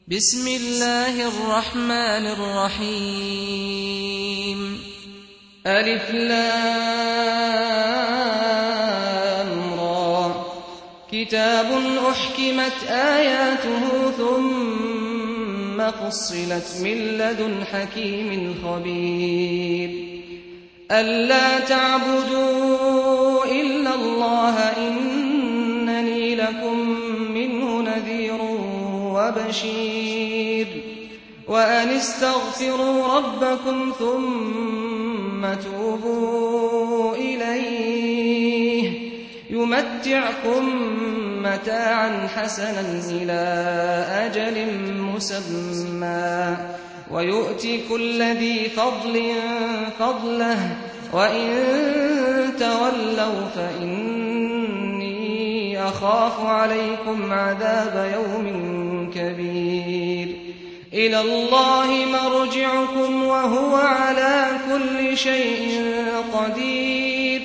بسم الله الرحمن الرحيم ألف لام را كتاب أحكمت آياته ثم فصلت من لدن حكيم خبير ألا تعبدوا إلا الله إنني لكم منه نذير وبشير وأن استغفروا ربكم ثم توبوا إليه يمتعكم متاعا حسنا إلى أجل مسمى ويؤتي كل ذي فضل فضله وإن تولوا فإني أخاف عليكم عذاب يوم كبير إلى الله مرجعكم وهو على كل شيء قدير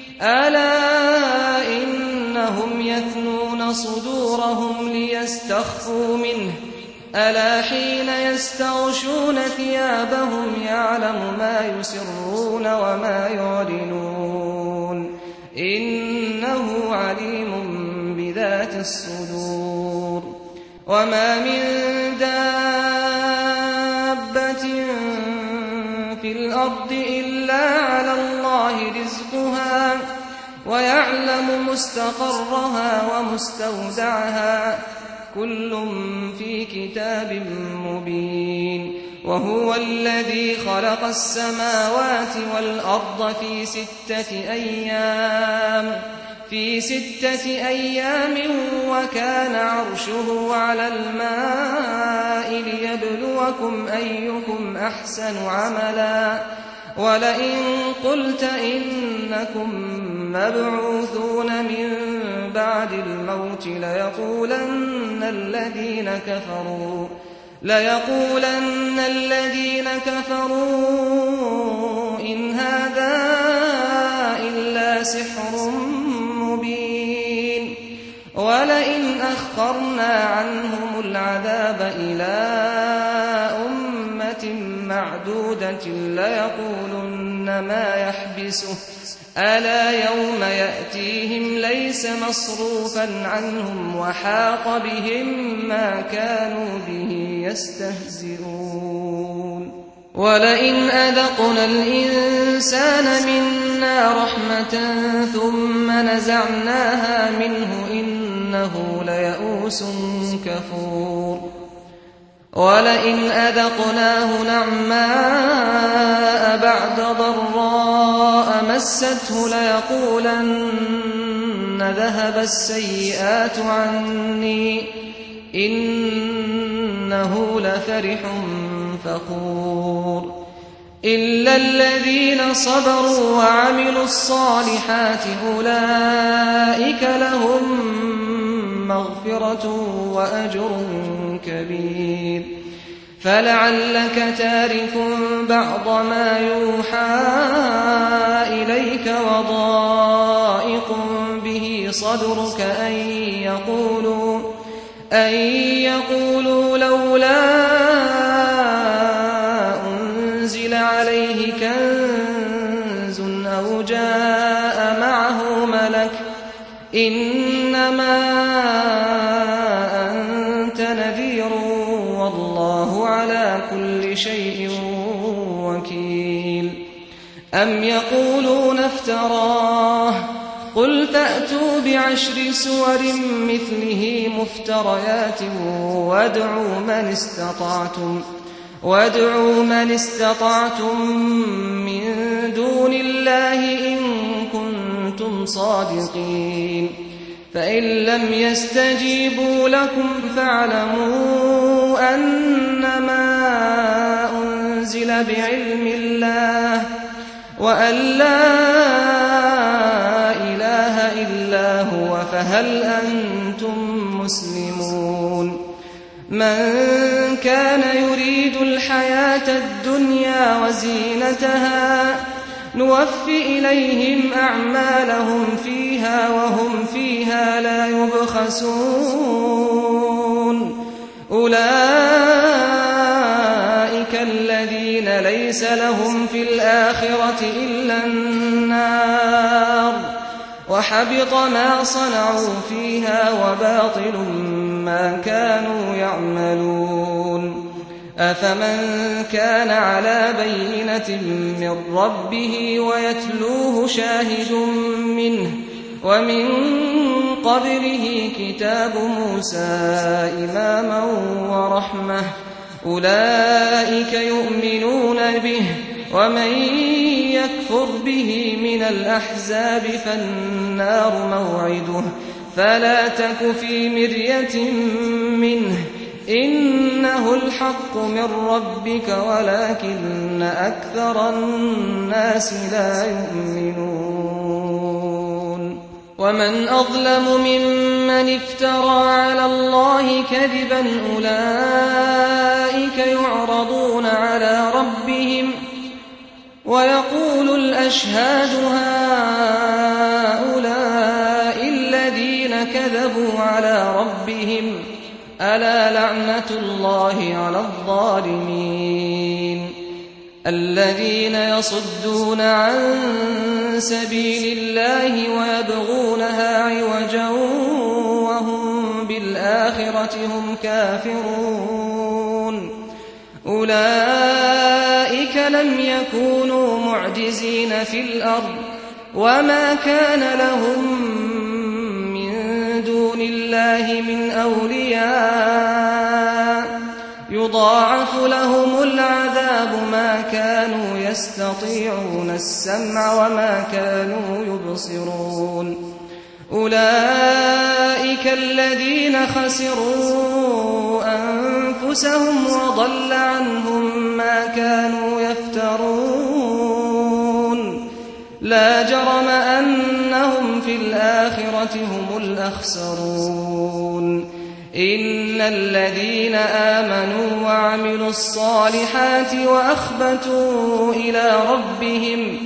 ألا إنهم يثنون صدورهم ليستخفوا منه ألا حين يستغشون ثيابهم يعلم ما يسرون وما يعلنون إنه عليم بذات الصدور وما من دابة في الأرض إلا على الله رزقها ويعلم مستقرها ومستودعها كل في كتاب مبين وهو الذي خلق السماوات والأرض في ستة أيام وكان عرشه على الماء ليبلوكم أيكم أحسن عملا ولئن قلت إنكم مبعوثون من بعد الموت ليقولن الذين كفروا إن هذا إلا سحر مبين ولئن أخرنا عنهم العذاب إلى أمة معدودة ليقولن ما يحبسه ألا يوم يأتيهم ليس مصروفا عنهم وحاق بهم ما كانوا به يستهزئون ولئن أذقنا الإنسان منا رحمة ثم نزعناها منه إنه ليئوس كفور ولئن أذقناه نعماء بعد ضراء مسته ليقولن ذهب السيئات عني إنه لفرح فخور إلا الذين صبروا وعملوا الصالحات أولئك لهم مغفرة وأجر كبير فلعلك تارك بعض ما يوحى إليك وضائق به صدرك أن يقولوا لولا أنزل عليه كنز أو جاء معه ملك إنما أنت نذير والله على كل شيء وكيل أم يقولون افتراه قل فأتوا بعشر سور مثله مفتريات وادعوا من استطعتم من دون الله إن كنتم صادقين فإن لم يستجيبوا لكم فاعلموا أنما أنزل بعلم الله وأن لا إله إلا هو فهل أنتم مسلمون من كان يريد الحياة الدنيا وزينتها نوف إليهم أعمالهم فيها وهم فيها لا يبخسون أولئك ليس لهم في الآخرة إلا النار وحبط ما صنعوا فيها وباطل ما كانوا يعملون أفمن كان على بينة من ربه ويتلوه شاهد منه ومن قبله كتاب موسى إماما ورحمة أولئك يؤمنون به ومن يكفر به من الأحزاب فالنار موعده فلا تك في مرية منه إنه الحق من ربك ولكن أكثر الناس لا يؤمنون ومن أظلم ممن افترى على الله كذبا أولئك يعرضون على ربهم ويقول الأشهاد هؤلاء الذين كذبوا على ربهم ألا لعنة الله على الظالمين الذين يصدون عن سبيل الله ويبغونها عوجا وهم بالآخرة هم كافرون أولئك لم يكونوا معجزين في الأرض وما كان لهم من دون الله من أولياء يضاعف لهم العذاب ما كانوا يستطيعون السمع وما كانوا يبصرون أولئك الذين خسروا أنفسهم وضل عنهم ما كانوا يفترون لا جرم أنهم في الآخرة هم الأخسرون إن الذين آمنوا وعملوا الصالحات وأخبتوا إلى ربهم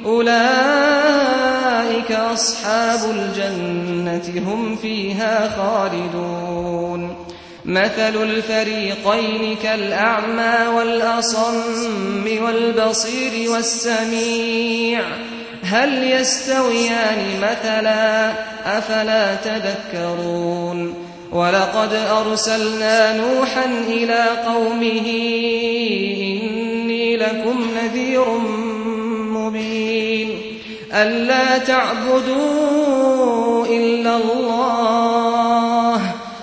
أولئك أصحاب الجنة هم فيها خالدون مثل الفريقين كالأعمى والأصم والبصير والسميع هل يستويان مثلا أفلا تذكرون ولقد أرسلنا نوحا إلى قومه إني لكم نذير مبين ألا تعبدوا إلا الله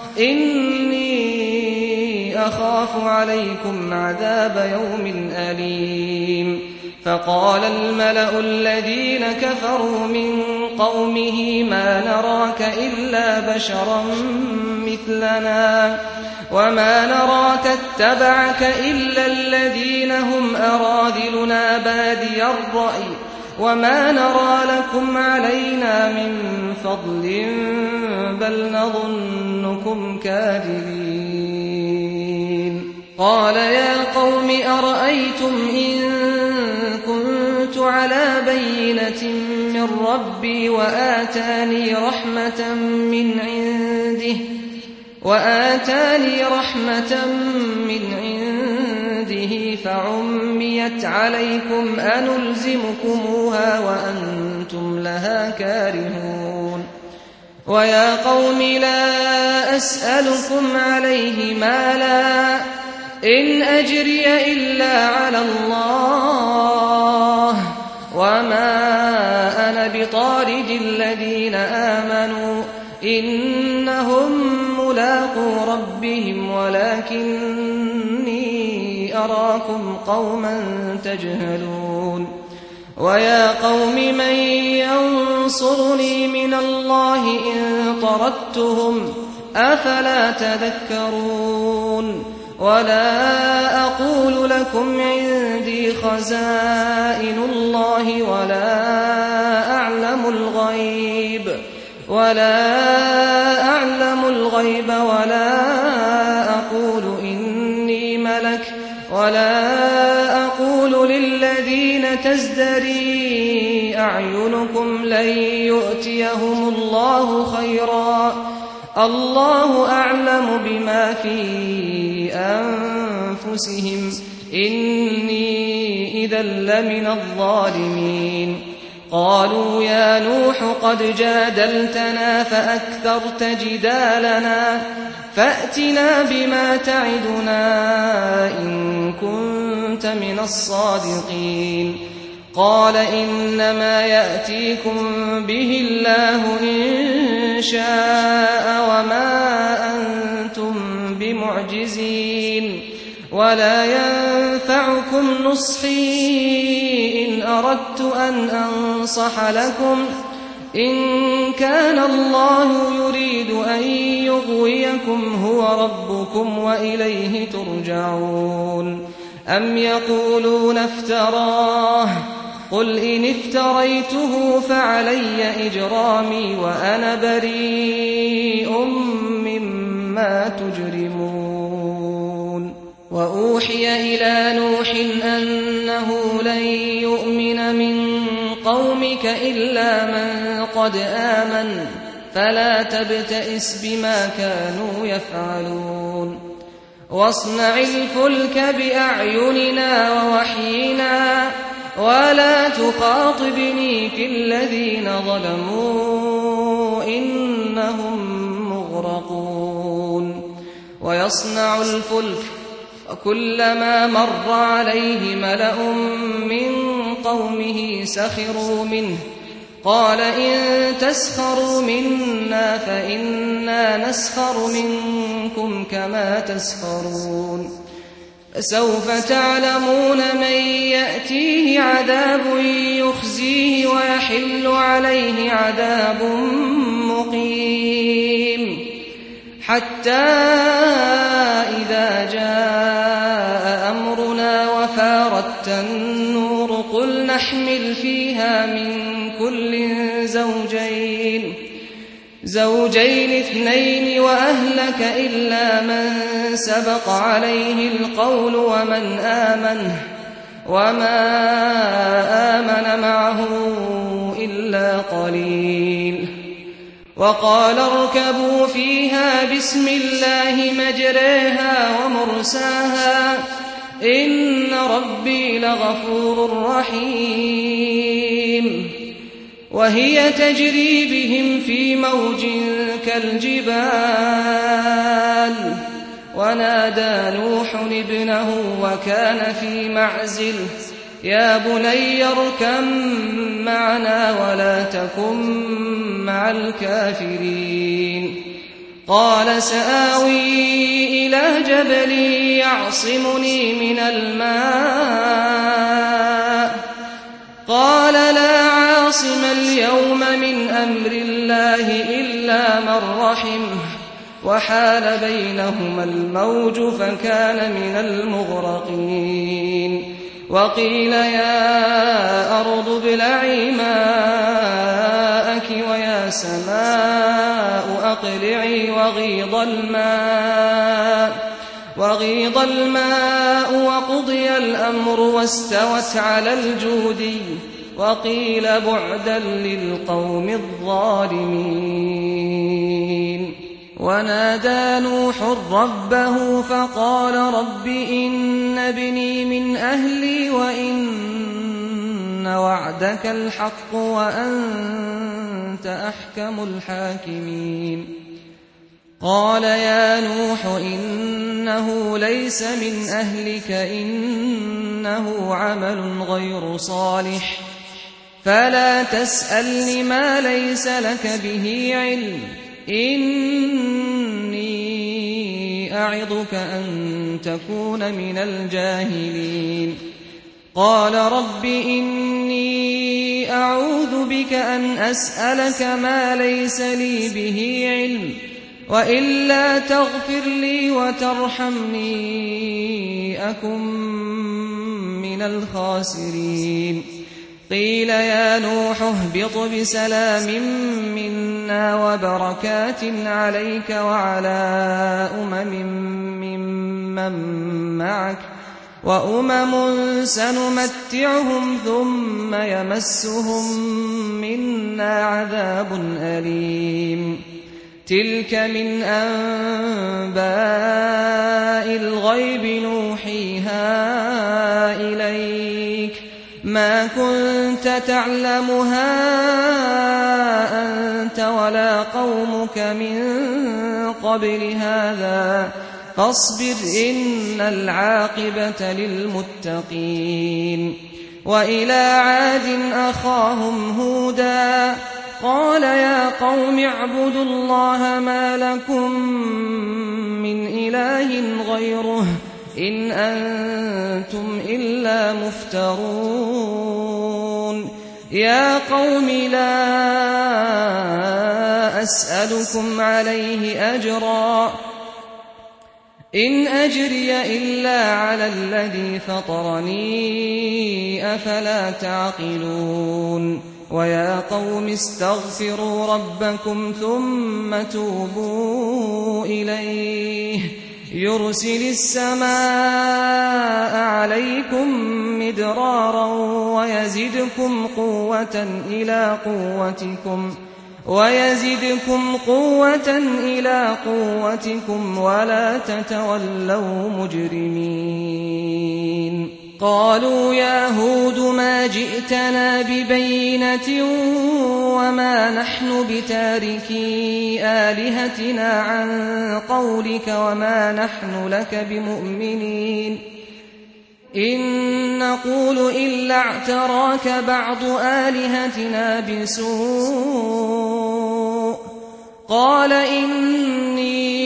إني أخاف عليكم عذاب يوم أليم فقال الملأ الذين كفروا من قومه ما نراك إلا بشرا مثلنا وما نراك اتبعك إلا الذين هم أراذلنا بادي الرأي وما نرى لكم علينا من فضل بل نظنكم كاذبين قال يا قوم أرأيتم إن كنت على بينة من ربي وآتاني رحمة من عنده فعميت عليكم أنلزمكموها وأنتم لها كارهون ويا قوم لا أسألكم عليه مالا إن أجري إلا على الله وما أنا بطارد الذين آمنوا إنهم ملاقو ربهم ولكني أراكم قوما تجهلون ويا قوم من ينصرني من الله إن طردتهم أفلا تذكرون ولا أقول لكم عندي خزائن الله ولا أعلم الغيب ولا أقول إني ملك ولا أقول للذين تزدري أعينكم لن يؤتيهم الله خيرا الله أعلم بما في أنفسهم إني إذا لمن الظالمين قالوا يا نوح قد جادلتنا فأكثرت جدالنا فأتنا بما تعدنا إن كنت من الصادقين قال إنما يأتيكم به الله إن شاء وما أنتم بمعجزين ولا ينفعكم نصحي إن أردت أن أنصح لكم إن كان الله يريد أن يغويكم هو ربكم وإليه ترجعون أم يقولون افتراه قل إن افتريته فعلي إجرامي وأنا بريء مما تجرمون وأوحي إلى نوح أنه لن يؤمن من قومك إلا من قد آمن فلا تبتئس بما كانوا يفعلون واصنع الفلك بأعيننا ووحينا ولا تخاطبني في الذين ظلموا إنهم مغرقون ويصنع الفلك وكلما مر عليه ملأ من قومه سخروا منه قال إن تسخروا منا فإنا نسخر منكم كما تسخرون فسوف تعلمون من يأتيه عذاب يخزيه ويحل عليه عذاب مقيم حتى إذا جاء أمرنا وفارت النور قل نحمل فيها من كل زوجين اثنين وأهلك إلا من سبق عليه القول وما آمن معه إلا قليل وقال اركبوا فيها بسم الله مجريها ومرساها إن ربي لغفور رحيم وهي تجري بهم في موج كالجبال ونادى نوح ابنه وكان في معزل يا بني اركب معنا ولا تكن مع الكافرين قال سآوي إلى جبل يعصمني من الماء قال لا عاصم اليوم من أمر الله إلا من رحمه وحال بينهما الموج فكان من المغرقين وقيل يا أرض ابلعي ماءك ويا سماء أقلعي وغيض الماء وقضي الأمر واستوت على الجودي وقيل بعدا للقوم الظالمين ونادى نوح ربه فقال رب إن ابني من أهلي وإن وعدك الحق وأنت أحكم الحاكمين قال يا نوح إنه ليس من أهلك إنه عمل غير صالح فلا تسألني ما ليس لك به علم إني أعظك أن تكون من الجاهلين قال رب إني أعوذ بك أن أسألك ما ليس لي به علم وإلا تغفر لي وترحمني أكن من الخاسرين قيل يا نوح اهبط بسلام منا وبركات عليك وعلى ممن معك وأمم سنمتعهم ثم يمسهم منا عذاب أليم تلك من أنباء الغيب نوحيها ما كنت تعلمها أنت ولا قومك من قبل هذا فاصبر إن العاقبة للمتقين. وإلى عاد أخاهم هودا قال يا قوم اعبدوا الله ما لكم من إله غيره إن أنتم إلا مفترون. يا قوم لا أسألكم عليه أجرا إن أجري إلا على الذي فطرني أفلا تعقلون. ويا قوم استغفروا ربكم ثم توبوا إليه يرسل السماء عليكم مدرارا ويزدكم قوة إلى قوتكم ولا تتولوا مجرمين. قالوا يا هود ما جئتنا ببينة وما نحن بتاركي آلهتنا عن قولك وما نحن لك بمؤمنين إن نقول إلا اعتراك بعض آلهتنا بسوء. قال إني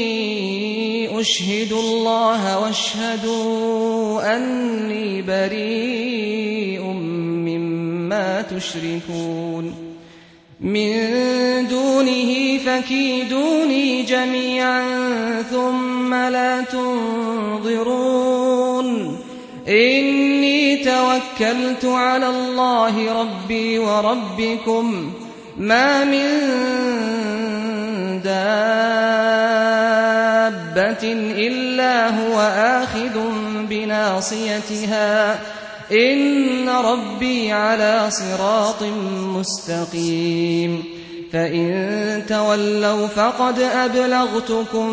أشهد الله واشهدوا أني بريء مما تشركون من دونه فكيدوني جميعا ثم لا تنظرون. إني توكلت على الله ربي وربكم ما من دابة إلا هو آخذ بناصيتها إن ربي على صراط مستقيم. فإن تولوا فقد أبلغتكم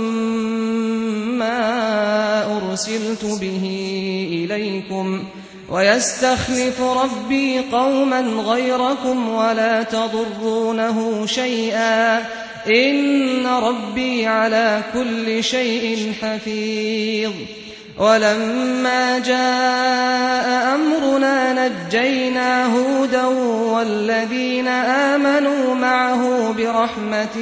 ما أرسلت به إليكم ويستخلف ربي قوما غيركم ولا تضرونه شيئا إن ربي على كل شيء حفيظ. ولما جاء أمرنا نجينا هودا والذين آمنوا معه برحمة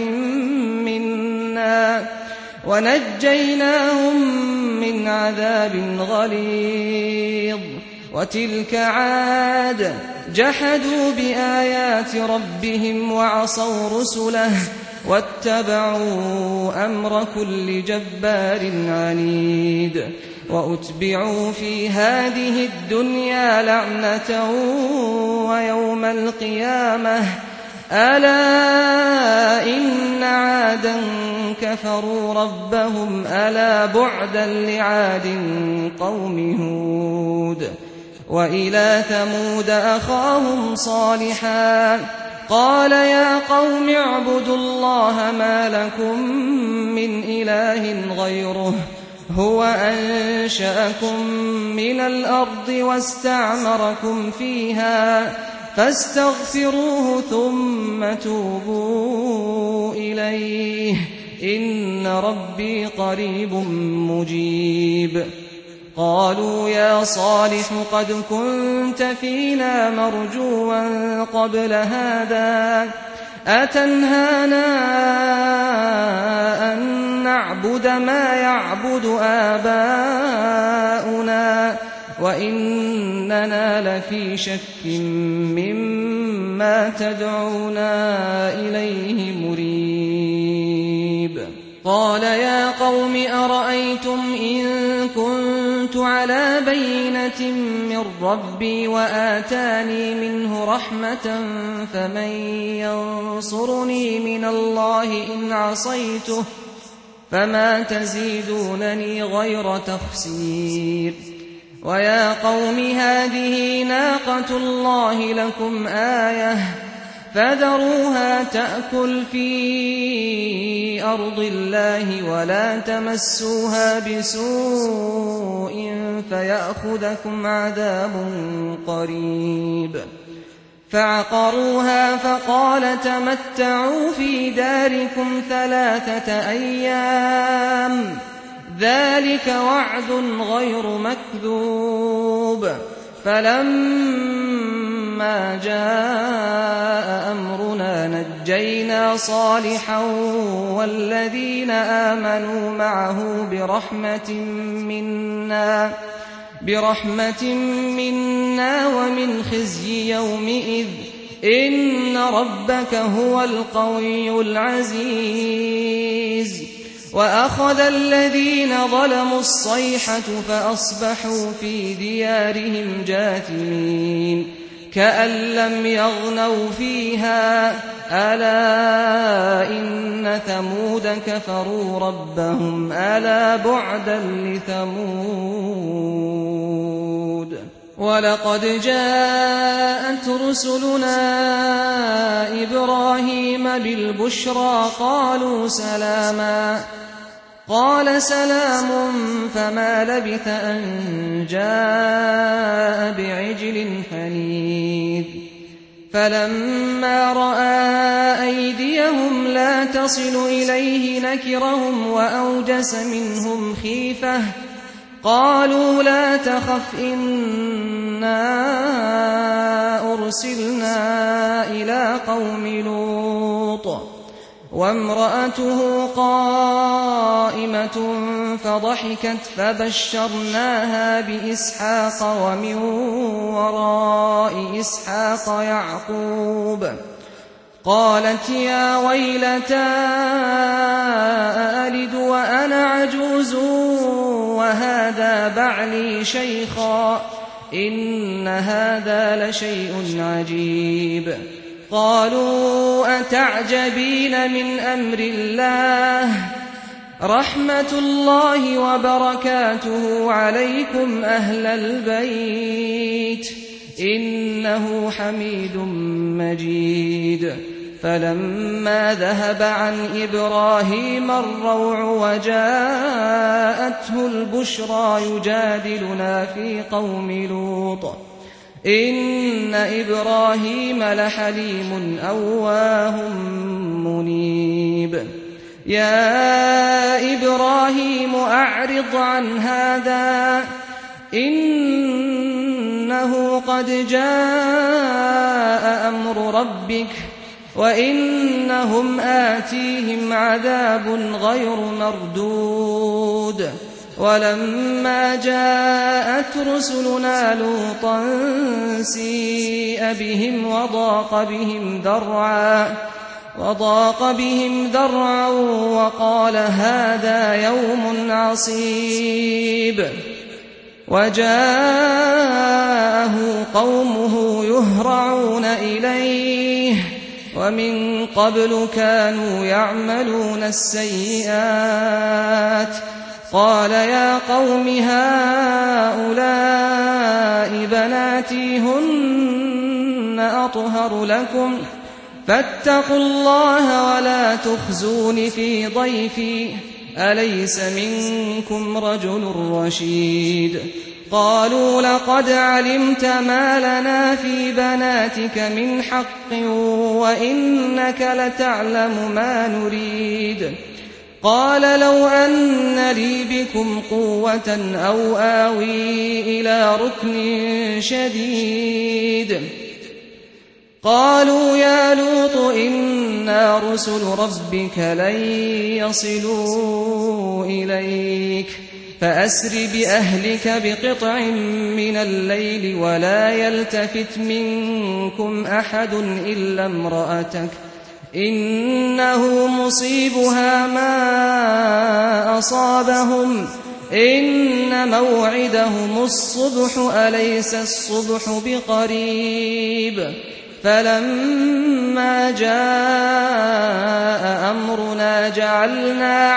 منا ونجيناهم من عذاب غليظ. وتلك عاد جحدوا بآيات ربهم وعصوا رسله واتبعوا أمر كل جبار عنيد. وأتبعوا في هذه الدنيا لعنة ويوم القيامة ألا إن عادا كفروا ربهم ألا بعدا لعاد قوم هود. وإلى ثمود أخاهم صالحا قال يا قوم اعبدوا الله ما لكم من إله غيره هو أنشأكم من الأرض واستعمركم فيها فاستغفروه ثم توبوا إليه إن ربي قريب مجيب. قالوا يا صالح قد كنت فينا مرجوا قبل هذا أتنهانا أن نعبد ما يعبد آباؤنا وإننا لفي شك مما تدعونا إليه مريب. قال يا قوم أرأيتم إن كنت على بينة من ربي وآتاني منه رحمة فمن ينصرني من الله إن عصيته فما تزيدونني غير تخسير. ويا قوم هذه ناقة الله لكم آية فذروها تأكل في أرض الله ولا تمسوها بسوء فيأخذكم عذاب قريب. فعقروها فقال تمتعوا في داركم 3 أيام ذلك وعد غير مكذوب. فلما جاء أمرنا نجينا صالحا والذين آمنوا معه برحمة منا ومن خزي يومئذ إن ربك هو القوي العزيز. وأخذ الذين ظلموا الصيحة فأصبحوا في ديارهم جاثمين كأن لم يغنوا فيها ألا إن ثمود كفروا ربهم ألا بعدا لثمود. ولقد جاءت رسلنا إبراهيم بالبشرى قالوا سلاما قال سلام فما لبث أن جاء بعجل حنيذ. فلما رأى أيديهم لا تصل إليه نكرهم وأوجس منهم خيفة قالوا لا تخف إنا أرسلنا إلى قوم لوط وامرأته قائمة فضحكت فبشرناها بإسحاق ومن وراء إسحاق يعقوب. قالت يا ويلتى أألد وأنا عجوز وهذا بعلي شيخا إن هذا لشيء عجيب. قالوا أتعجبين من أمر الله رحمة الله وبركاته عليكم أهل البيت إنه حميد مجيد. فلما ذهب عن إبراهيم الروع وجاءته البشرى يجادلنا في قوم لوط إن إبراهيم لحليم أواه منيب. يا إبراهيم أعرض عن هذا إنه قد جاء أمر ربك وإنهم آتيهم عذاب غير مردود. ولما جاءت رسلنا لوطا سيء بهم وضاق بهم ذرعا وقال هذا يوم عصيب. وجاءه قومه يهرعون إليه ومن قبل كانوا يعملون السيئات. قال يا قوم هؤلاء بناتي هن أطهر لكم فاتقوا الله ولا تخزون في ضيفي أليس منكم رجل رشيد. قالوا لقد علمت ما لنا في بناتك من حق وإنك لتعلم ما نريد. قال لو أن لي بكم قوة أو آوي إلى ركن شديد. قالوا يا لوط إنا رسل ربك لن يصلوا إليك فأسر بأهلك بقطع من الليل ولا يلتفت منكم أحد إلا امرأتك إنه مصيبها ما أصابهم إن موعدهم الصبح أليس الصبح بقريب. فلما جاء أمرنا جعلنا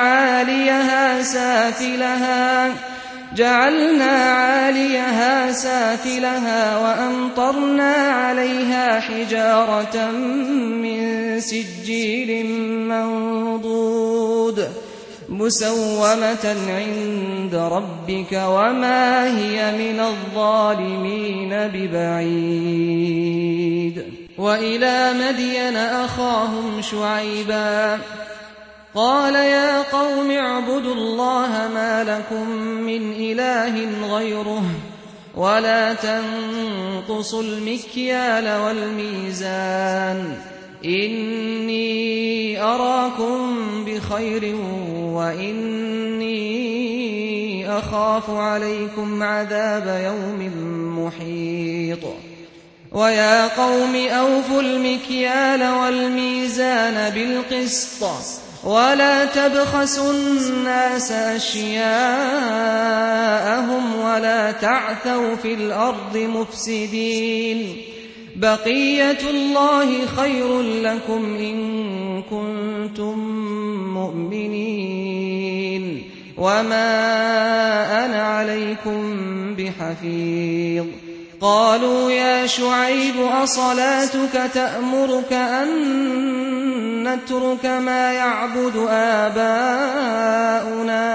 عاليها سافلها وأمطرنا عليها حجارة من سجيل منضود مسومة عند ربك وما هي من الظالمين ببعيد. وإلى مدين أخاهم شعيبا قال يا قوم اعبدوا الله ما لكم من إله غيره ولا تنقصوا المكيال والميزان إني أراكم بخير وإني أخاف عليكم عذاب يوم محيط. ويا قوم أوفوا المكيال والميزان بالقسط ولا تبخسوا الناس أشياءهم ولا تعثوا في الأرض مفسدين بقية الله خير لكم إن كنتم مؤمنين وما أنا عليكم بحفيظ. قالوا يا شعيب أصلاتك تأمرك أن نترك ما يعبد آباؤنا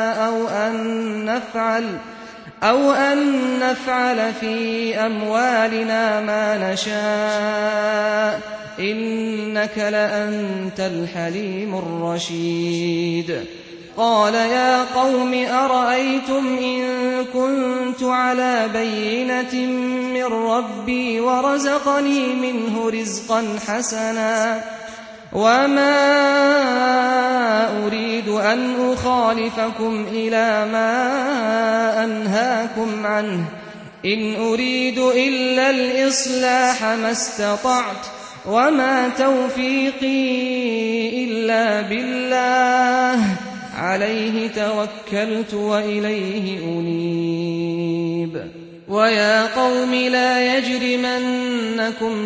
أو أن نفعل في أموالنا ما نشاء إنك لأنت الحليم الرشيد. قال يا قوم أرأيتم إن كنت على بينة من ربي ورزقني منه رزقا حسنا وما أريد أن أخالفكم إلى ما أنهاكم عنه إن أريد إلا الإصلاح ما استطعت وما توفيقي إلا بالله عليه توكلت وإليه أنيب. ويا قوم لا يجرمنكم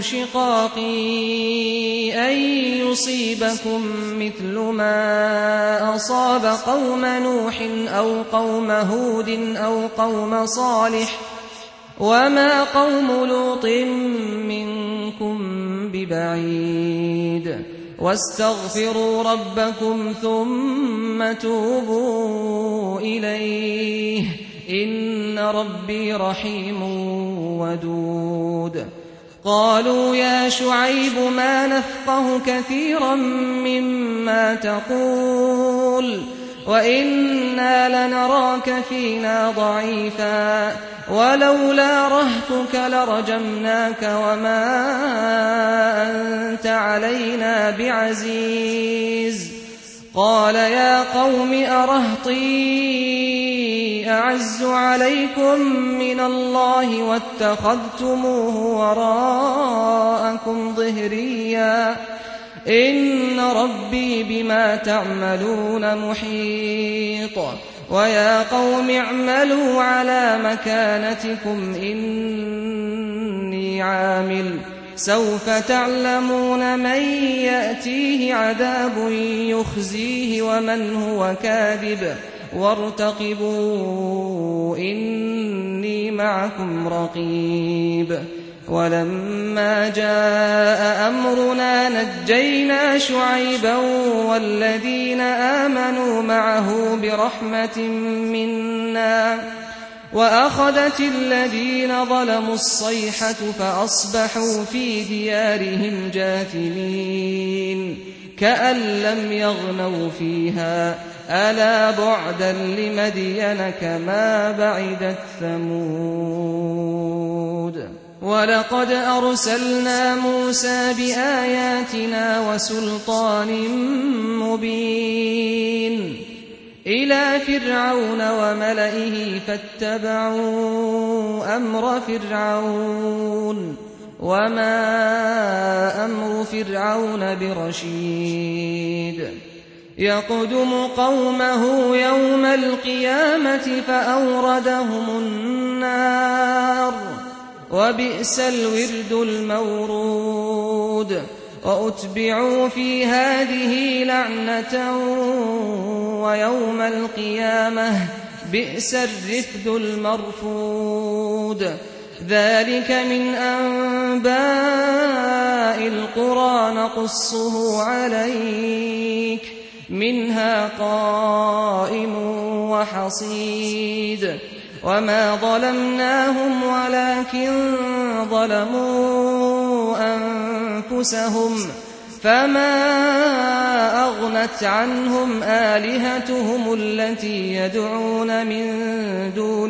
شقاقي أن يصيبكم مثل ما أصاب قوم نوح أو قوم هود أو قوم صالح وما قوم لوط منكم ببعيد. واستغفروا ربكم ثم توبوا إليه إن ربي رحيم ودود. قالوا يا شعيب ما نفقه كثيرا مما تقول وإنا لنراك فينا ضعيفا ولولا رهتك لرجمناك وما أنت علينا بعزيز. قال يا قوم أرهطي أعز عليكم من الله واتخذتموه وراءكم ظهريا إن ربي بما تعملون محيط. ويا قوم اعملوا على مكانتكم إني عامل سوف تعلمون من يأتيه عذاب يخزيه ومن هو كاذب وارتقبوا إني معكم رقيب. ولما جاء أمرنا نجينا شعيبا والذين آمنوا معه برحمة منا وأخذت الذين ظلموا الصيحة فأصبحوا في ديارهم جاثمين كأن لم يغنوا فيها ألا بعدا لمدين كما بعدت ثمود. ولقد أرسلنا موسى بآياتنا وسلطان مبين إلى فرعون وملئه فاتبعوا أمر فرعون وما أمر فرعون برشيد. يقدم قومه يوم القيامة فأوردهم النار وبئس الورد المورود. وأتبعوا في هذه لعنة ويوم القيامة بئس الرفد المرفود. ذلك من أنباء القرى نقصه عليك منها قائم وحصيد وما ظلمناهم ولكن ظلموا أنفسهم فما أغنت عنهم آلهتهم التي يدعون من دون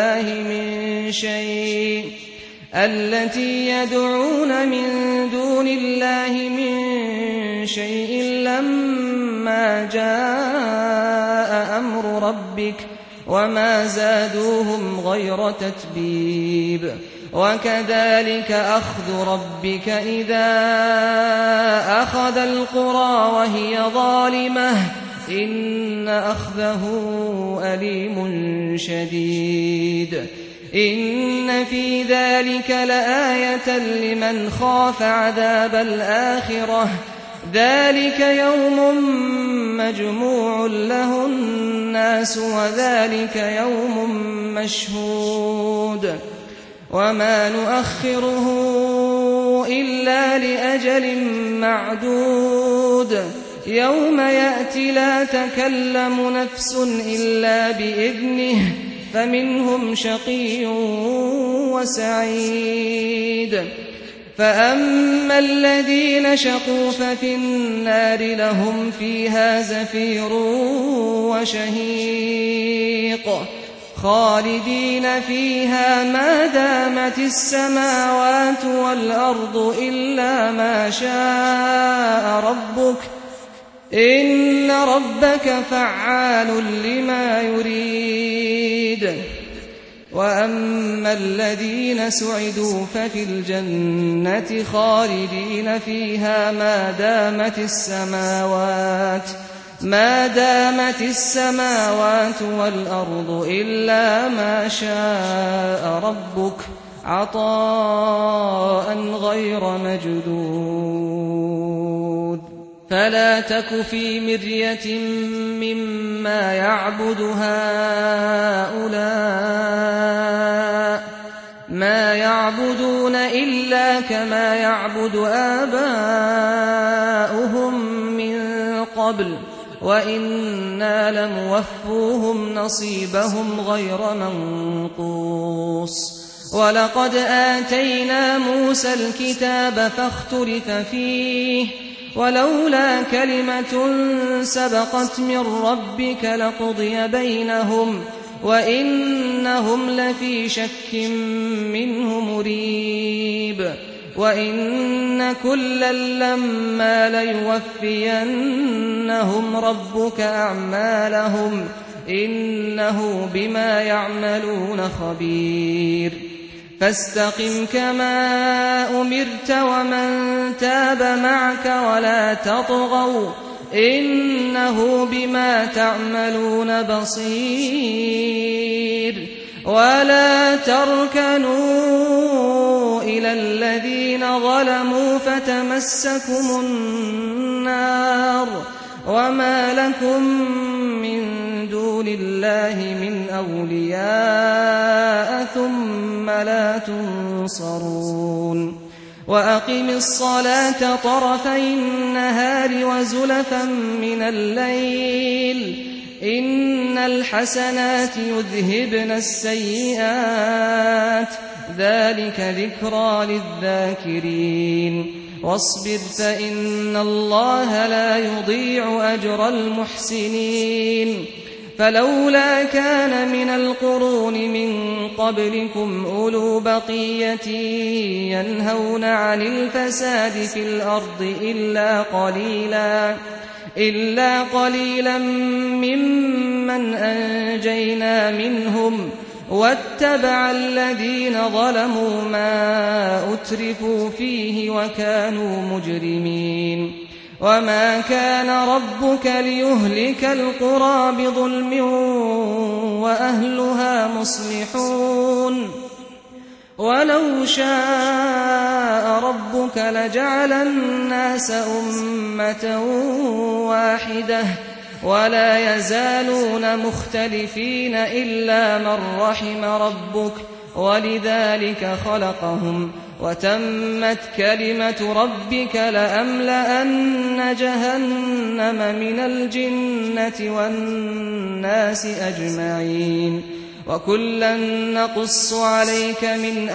الله من شيء لما جاء أمر ربك وما زادوهم غير تتبيب وكذلك أخذ ربك إذا أخذ القرى وهي ظالمة إن أخذه أليم شديد إن في ذلك لآية لمن خاف عذاب الآخرة ذلك يوم مجموع له الناس وذلك يوم مشهود وما نؤخره إلا لأجل معدود يوم يأتي لا تكلم نفس إلا بإذنه فمنهم شقي وسعيد فأما الذين شقوا ففي النار لهم فيها زفير وشهيق خالدين فيها ما دامت السماوات والأرض إلا ما شاء ربك إن ربك فعال لما يريد وأما الذين سعدوا ففي الجنة خالدين فيها ما دامت السماوات والأرض إلا ما شاء ربك عطاء غير مجدود فلا تك في مرية مما يعبد هؤلاء ما يعبدون إلا كما يعبد آباؤهم من قبل وإنا لموفوهم نصيبهم غير منقوص ولقد آتينا موسى الكتاب فاختلف فيه ولولا كلمة سبقت من ربك لقضي بينهم وإنهم لفي شك منه مريب وإن كلا لما ليوفينهم ربك أعمالهم إنه بما يعملون خبير فاستقم كما أمرت ومن تاب معك ولا تطغوا إنه بما تعملون بصير ولا تركنوا إلى الذين ظلموا فتمسكم النار وما لكم من دون الله من أولياء ثم لا تنصرون وأقم الصلاة طرفي النهار وزلفا من الليل إن الحسنات يذهبن السيئات ذلك ذكرى للذاكرين واصبر فإن الله لا يضيع أجر المحسنين فلولا كان من القرون من قبلكم أولو بقية ينهون عن الفساد في الأرض إلا قليلا ممن أنجينا منهم واتبع الذين ظلموا ما أترفوا فيه وكانوا مجرمين وما كان ربك ليهلك القرى بظلم وأهلها مصلحون ولو شاء ربك لجعل الناس أمة واحدة ولا يزالون مختلفين إلا من رحم ربك ولذلك خلقهم وتمت كلمة ربك لأملأن جهنم من الجنة والناس أجمعين وكلا نقص عليك من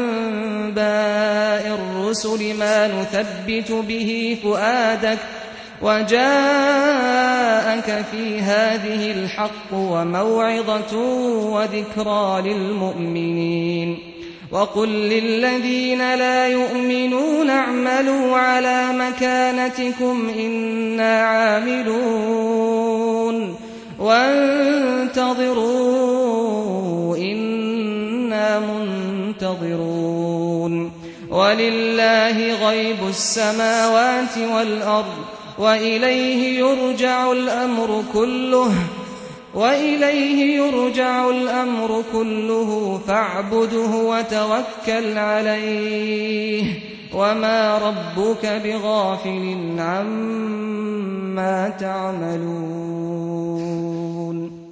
أنباء الرسل ما نثبت به فؤادك وجاءك في هذه الحق وموعظة وذكرى للمؤمنين وقل للذين لا يؤمنون اعملوا على مكانتكم إنا عاملون وانتظروا إنا منتظرون ولله غيب السماوات والأرض وإليه يرجع الأمر كله فاعبده وتوكل عليه وما ربك بغافل عما تعملون